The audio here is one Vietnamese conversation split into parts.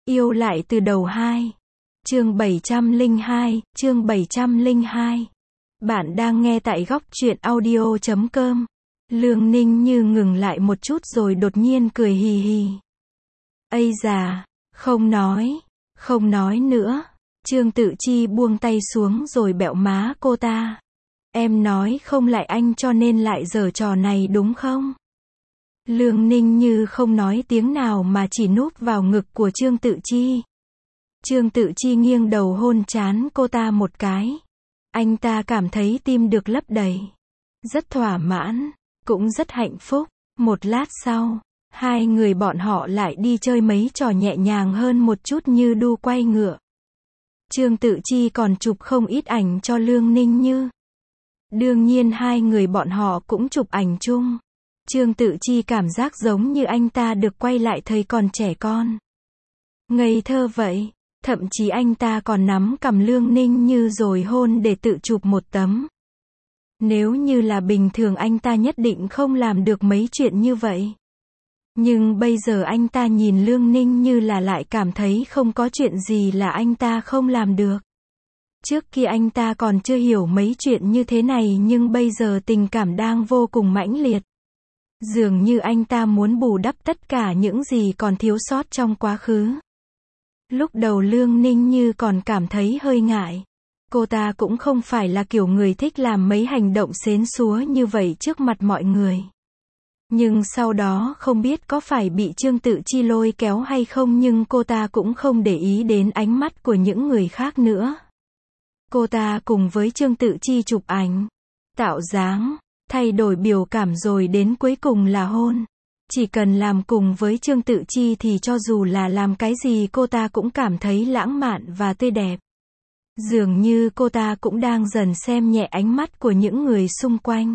Yêu lại từ đầu 2. Chương 702, chương 702. Bạn đang nghe tại góc truyện audio.com. Lương Ninh Như ngừng lại một chút rồi đột nhiên cười hì hì. Ây già, không nói nữa. Trương Tự Chi buông tay xuống rồi bẹo má cô ta. Em nói không lại anh cho nên lại giở trò này đúng không? Lương Ninh Như không nói tiếng nào mà chỉ núp vào ngực của Trương Tự Chi. Trương Tự Chi nghiêng đầu hôn trán cô ta một cái. Anh ta cảm thấy tim được lấp đầy. Rất thỏa mãn, cũng rất hạnh phúc. Một lát sau, hai người bọn họ lại đi chơi mấy trò nhẹ nhàng hơn một chút như đu quay ngựa. Trương Tự Chi còn chụp không ít ảnh cho Lương Ninh Như. Đương nhiên hai người bọn họ cũng chụp ảnh chung. Trương Tự Chi cảm giác giống như anh ta được quay lại thời còn trẻ con. Ngây thơ vậy, thậm chí anh ta còn nắm cằm Lương Ninh Như rồi hôn để tự chụp một tấm. Nếu như là bình thường anh ta nhất định không làm được mấy chuyện như vậy. Nhưng bây giờ anh ta nhìn Lương Ninh Như là lại cảm thấy không có chuyện gì là anh ta không làm được. Trước kia anh ta còn chưa hiểu mấy chuyện như thế này nhưng bây giờ tình cảm đang vô cùng mãnh liệt. Dường như anh ta muốn bù đắp tất cả những gì còn thiếu sót trong quá khứ. Lúc đầu Lương Ninh Như còn cảm thấy hơi ngại. Cô ta cũng không phải là kiểu người thích làm mấy hành động xến xúa như vậy trước mặt mọi người. Nhưng sau đó không biết có phải bị Trương Tự Chi lôi kéo hay không nhưng cô ta cũng không để ý đến ánh mắt của những người khác nữa. Cô ta cùng với Trương Tự Chi chụp ảnh, tạo dáng, thay đổi biểu cảm rồi đến cuối cùng là hôn. Chỉ cần làm cùng với Trương Tự Chi thì cho dù là làm cái gì cô ta cũng cảm thấy lãng mạn và tươi đẹp. Dường như cô ta cũng đang dần xem nhẹ ánh mắt của những người xung quanh.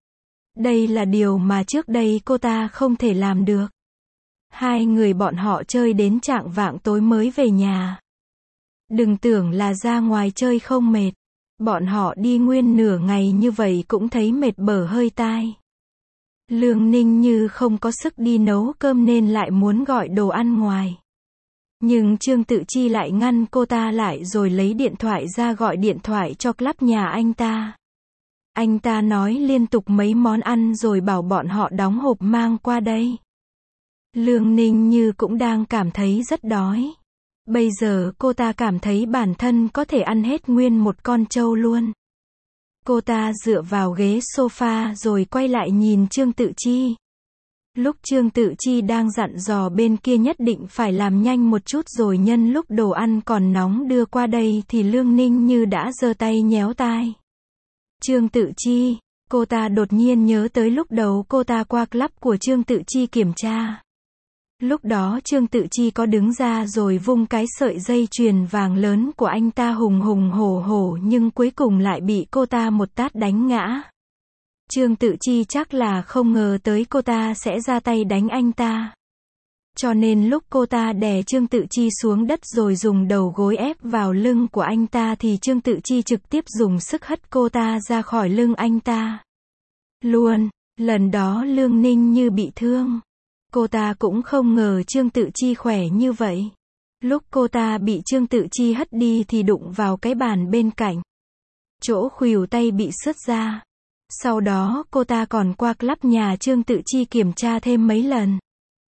Đây là điều mà trước đây cô ta không thể làm được. Hai người bọn họ chơi đến chạng vạng tối mới về nhà. Đừng tưởng là ra ngoài chơi không mệt. Bọn họ đi nguyên nửa ngày như vậy cũng thấy mệt bở hơi tai. Lương Ninh Như không có sức đi nấu cơm nên lại muốn gọi đồ ăn ngoài. Nhưng Trương Tự Chi lại ngăn cô ta lại rồi lấy điện thoại ra gọi điện thoại cho club nhà anh ta. Anh ta nói liên tục mấy món ăn rồi bảo bọn họ đóng hộp mang qua đây. Lương Ninh Như cũng đang cảm thấy rất đói. Bây giờ cô ta cảm thấy bản thân có thể ăn hết nguyên một con trâu luôn. Cô ta dựa vào ghế sofa rồi quay lại nhìn Trương Tự Chi. Lúc Trương Tự Chi đang dặn dò bên kia nhất định phải làm nhanh một chút rồi nhân lúc đồ ăn còn nóng đưa qua đây thì Lương Ninh Như đã giơ tay nhéo tai. Trương Tự Chi, cô ta đột nhiên nhớ tới lúc đầu cô ta qua club của Trương Tự Chi kiểm tra. Lúc đó Trương Tự Chi có đứng ra rồi vung cái sợi dây chuyền vàng lớn của anh ta hùng hùng hổ hổ nhưng cuối cùng lại bị cô ta một tát đánh ngã. Trương Tự Chi chắc là không ngờ tới cô ta sẽ ra tay đánh anh ta. Cho nên lúc cô ta đè Trương Tự Chi xuống đất rồi dùng đầu gối ép vào lưng của anh ta thì Trương Tự Chi trực tiếp dùng sức hất cô ta ra khỏi lưng anh ta. Luôn, lần đó Lương Ninh Như bị thương. Cô ta cũng không ngờ Trương Tự Chi khỏe như vậy. Lúc cô ta bị Trương Tự Chi hất đi thì đụng vào cái bàn bên cạnh. Chỗ khuỷu tay bị sứt ra. Sau đó cô ta còn qua club nhà Trương Tự Chi kiểm tra thêm mấy lần.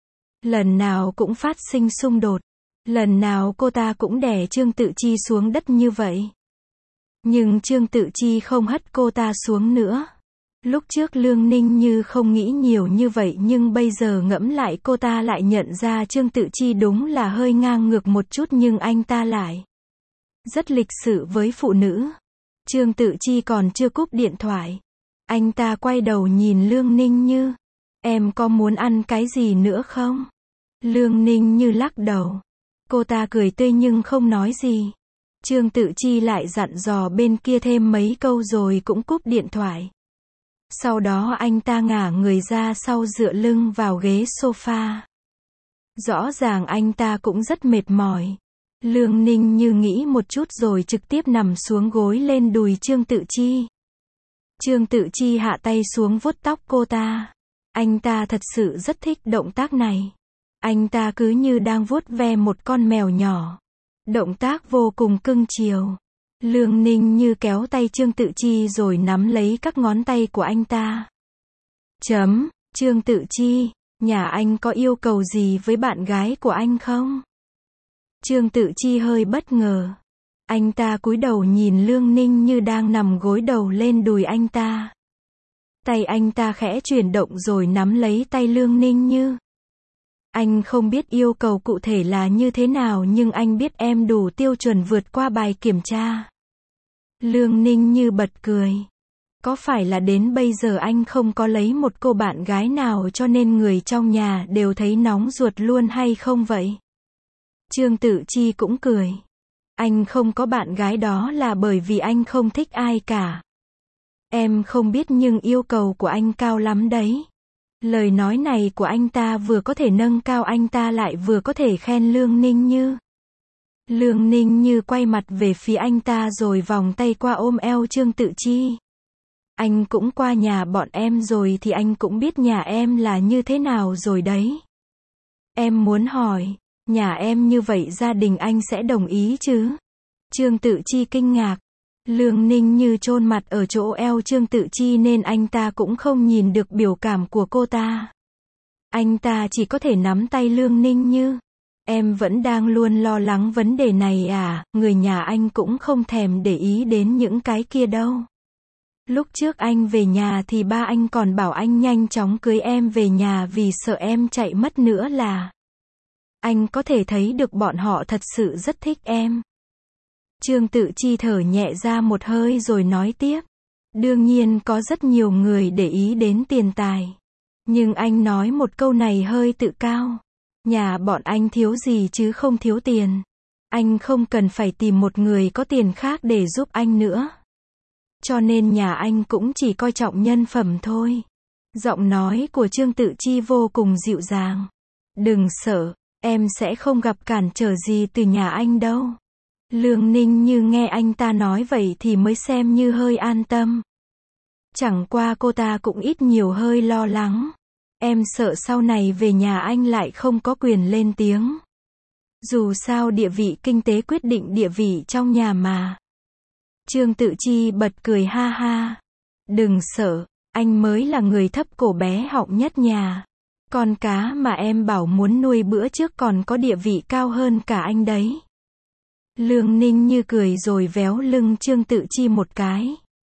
Lần nào cũng phát sinh xung đột. Lần nào cô ta cũng đè Trương Tự Chi xuống đất như vậy. Nhưng Trương Tự Chi không hất cô ta xuống nữa. Lúc trước Lương Ninh Như không nghĩ nhiều như vậy nhưng bây giờ ngẫm lại cô ta lại nhận ra Trương Tự Chi đúng là hơi ngang ngược một chút nhưng anh ta lại rất lịch sự với phụ nữ. Trương Tự Chi còn chưa cúp điện thoại. Anh ta quay đầu nhìn Lương Ninh Như. Em có muốn ăn cái gì nữa không? Lương Ninh Như lắc đầu. Cô ta cười tươi nhưng không nói gì. Trương Tự Chi lại dặn dò bên kia thêm mấy câu rồi cũng cúp điện thoại. Sau đó anh ta ngả người ra sau dựa lưng vào ghế sofa. Rõ ràng anh ta cũng rất mệt mỏi. Lương Ninh Như nghĩ một chút rồi trực tiếp nằm xuống gối lên đùi Trương Tự Chi. Trương Tự Chi hạ tay xuống vuốt tóc cô ta. Anh ta thật sự rất thích động tác này. Anh ta cứ như đang vuốt ve một con mèo nhỏ. Động tác vô cùng cưng chiều. Lương Ninh Như kéo tay Trương Tự Chi rồi nắm lấy các ngón tay của anh ta. Trương Tự Chi, nhà anh có yêu cầu gì với bạn gái của anh không? Trương Tự Chi hơi bất ngờ. Anh ta cúi đầu nhìn Lương Ninh Như đang nằm gối đầu lên đùi anh ta. Tay anh ta khẽ chuyển động rồi nắm lấy tay Lương Ninh Như. Anh không biết yêu cầu cụ thể là như thế nào nhưng anh biết em đủ tiêu chuẩn vượt qua bài kiểm tra. Lương Ninh Như bật cười. Có phải là đến bây giờ anh không có lấy một cô bạn gái nào cho nên người trong nhà đều thấy nóng ruột luôn hay không vậy? Trương Tự Chi cũng cười. Anh không có bạn gái đó là bởi vì anh không thích ai cả. Em không biết nhưng yêu cầu của anh cao lắm đấy. Lời nói này của anh ta vừa có thể nâng cao anh ta lại vừa có thể khen Lương Ninh Như. Lương Ninh Như quay mặt về phía anh ta rồi vòng tay qua ôm eo Trương Tự Chi. Anh cũng qua nhà bọn em rồi thì anh cũng biết nhà em là như thế nào rồi đấy. Em muốn hỏi, nhà em như vậy gia đình anh sẽ đồng ý chứ? Trương Tự Chi kinh ngạc. Lương Ninh Như chôn mặt ở chỗ eo Trương Tự Chi nên anh ta cũng không nhìn được biểu cảm của cô ta. Anh ta chỉ có thể nắm tay Lương Ninh Như. Em vẫn đang luôn lo lắng vấn đề này à, người nhà anh cũng không thèm để ý đến những cái kia đâu. Lúc trước anh về nhà thì ba anh còn bảo anh nhanh chóng cưới em về nhà vì sợ em chạy mất nữa là. Anh có thể thấy được bọn họ thật sự rất thích em. Trương Tự Chi thở nhẹ ra một hơi rồi nói tiếp. Đương nhiên có rất nhiều người để ý đến tiền tài. Nhưng anh nói một câu này hơi tự cao. Nhà bọn anh thiếu gì chứ không thiếu tiền. Anh không cần phải tìm một người có tiền khác để giúp anh nữa. Cho nên nhà anh cũng chỉ coi trọng nhân phẩm thôi. Giọng nói của Trương Tự Chi vô cùng dịu dàng. Đừng sợ, em sẽ không gặp cản trở gì từ nhà anh đâu. Lương Ninh Như nghe anh ta nói vậy thì mới xem như hơi an tâm. Chẳng qua cô ta cũng ít nhiều hơi lo lắng. Em sợ sau này về nhà anh lại không có quyền lên tiếng. Dù sao địa vị kinh tế quyết định địa vị trong nhà mà. Trương Tự Chi bật cười ha ha. Đừng sợ, anh mới là người thấp cổ bé họng nhất nhà. Con cá mà em bảo muốn nuôi bữa trước còn có địa vị cao hơn cả anh đấy. Lương Ninh Như cười rồi véo lưng Trương Tự Chi một cái.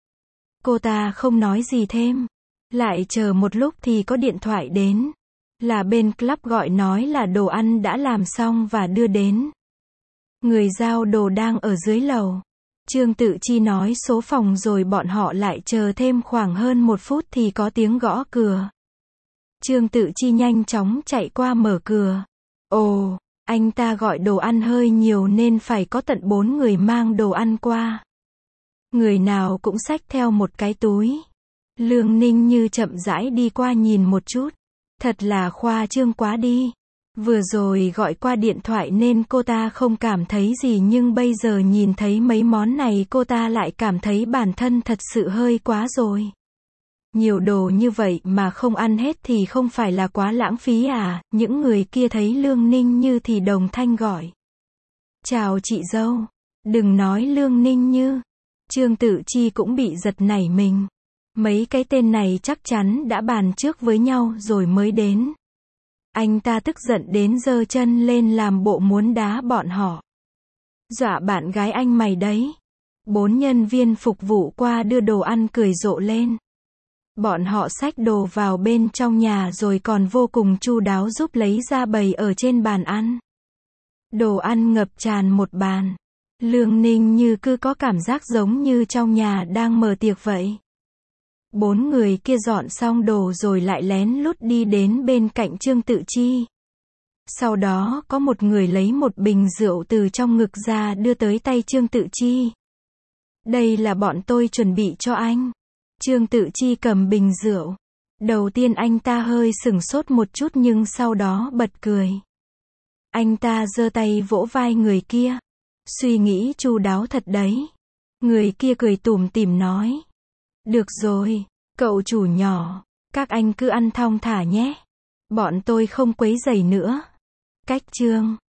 Cô ta không nói gì thêm. Lại chờ một lúc thì có điện thoại đến. Là bên club gọi nói là đồ ăn đã làm xong và đưa đến. Người giao đồ đang ở dưới lầu. Trương Tự Chi nói số phòng rồi bọn họ lại chờ thêm khoảng hơn 1 phút thì có tiếng gõ cửa. Trương Tự Chi nhanh chóng chạy qua mở cửa. Ồ, anh ta gọi đồ ăn hơi nhiều nên phải có tận 4 người mang đồ ăn qua. Người nào cũng xách theo một cái túi. Lương Ninh Như chậm rãi đi qua nhìn một chút. Thật là khoa trương quá đi. Vừa rồi gọi qua điện thoại nên cô ta không cảm thấy gì nhưng bây giờ nhìn thấy mấy món này cô ta lại cảm thấy bản thân thật sự hơi quá rồi. Nhiều đồ như vậy mà không ăn hết thì không phải là quá lãng phí à? Những người kia thấy Lương Ninh Như thì đồng thanh gọi. Chào chị dâu. Đừng nói Lương Ninh Như. Trương Tự Chi cũng bị giật nảy mình. Mấy cái tên này chắc chắn đã bàn trước với nhau rồi mới đến. Anh ta tức giận đến giơ chân lên làm bộ muốn đá bọn họ. Dọa bạn gái anh mày đấy. 4 nhân viên phục vụ qua đưa đồ ăn cười rộ lên. Bọn họ xách đồ vào bên trong nhà rồi còn vô cùng chu đáo giúp lấy ra bày ở trên bàn ăn. Đồ ăn ngập tràn một bàn. Lương Ninh Như cứ có cảm giác giống như trong nhà đang mở tiệc vậy. 4 người kia dọn xong đồ rồi lại lén lút đi đến bên cạnh Trương Tự Chi. Sau đó có một người lấy một bình rượu từ trong ngực ra đưa tới tay Trương Tự Chi. Đây là bọn tôi chuẩn bị cho anh. Trương Tự Chi cầm bình rượu. Đầu tiên anh ta hơi sửng sốt một chút nhưng sau đó bật cười. Anh ta giơ tay vỗ vai người kia. Suy nghĩ chu đáo thật đấy. Người kia cười tủm tỉm nói. Được rồi, cậu chủ nhỏ, các anh cứ ăn thong thả nhé. Bọn tôi không quấy rầy nữa. Cách chương